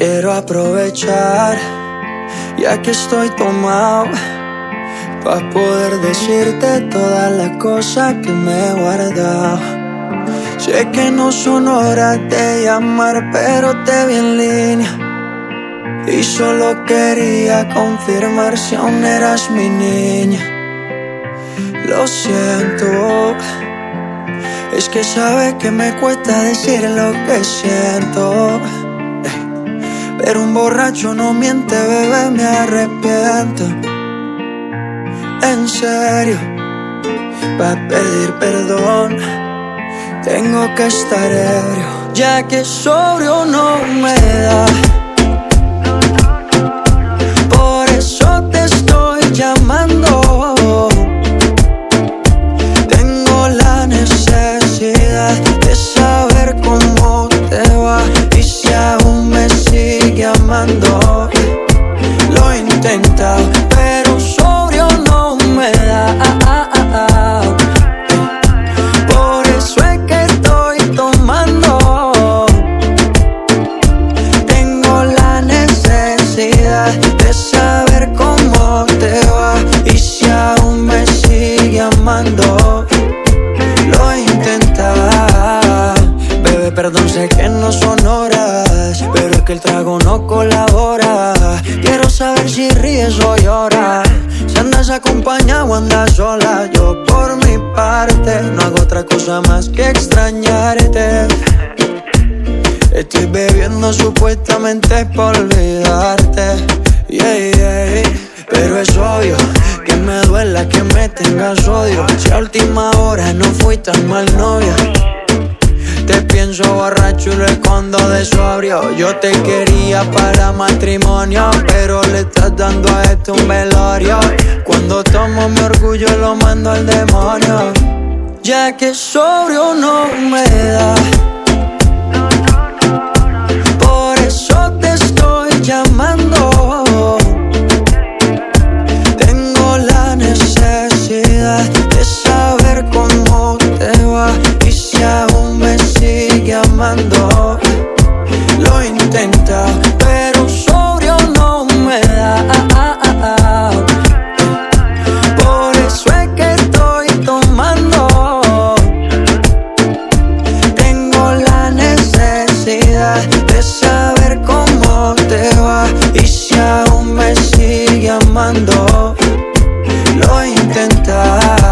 Quiero aprovechar, ya que estoy tomado, pa' poder decirte todas las cosas que me he guardado. Sé que no son horas de llamar, pero te vi en línea y solo quería confirmar si aún eras mi niña. Lo siento, es que sabes que me cuesta decir lo que siento, pero un borracho no miente, bebé, me arrepiento. En serio, pa' pedir perdón tengo que estar ebrio, ya que sobrio no me da. Por eso te estoy llamando. Tengo la necesidad de saber cómo te va y si aún me sigue amando. Lo he intentado, pero sobrio no me da. Por eso es que estoy tomando. Tengo la necesidad de saber cómo te va y si aún me sigue amando. Lo he intentado, bebé, perdón, sé que no son horas, pero es que el trago no colabora. Quiero saber si ríes o lloras, si andas acompañado o andas sola. Yo por mi parte no hago otra cosa más que extrañarte. Estoy bebiendo supuestamente por olvidarte, pero es obvio que me duela que me tengas odio. Si a última hora no fui tan mal novia, te pienso borracho y lo escondo de sobrio. Yo te quería para matrimonio, pero le estás dando a esto un velorio. Cuando tomo mi orgullo lo mando al demonio, ya que sobrio no me da. Por eso te estoy llamando. Tengo la necesidad de saber cómo te va y si aún me sigue amando. Lo he intentado, pero sobrio no me da. Por eso es que estoy tomando. Tengo la necesidad de saber cómo te va y si aún me sigue amando. Lo he intentado.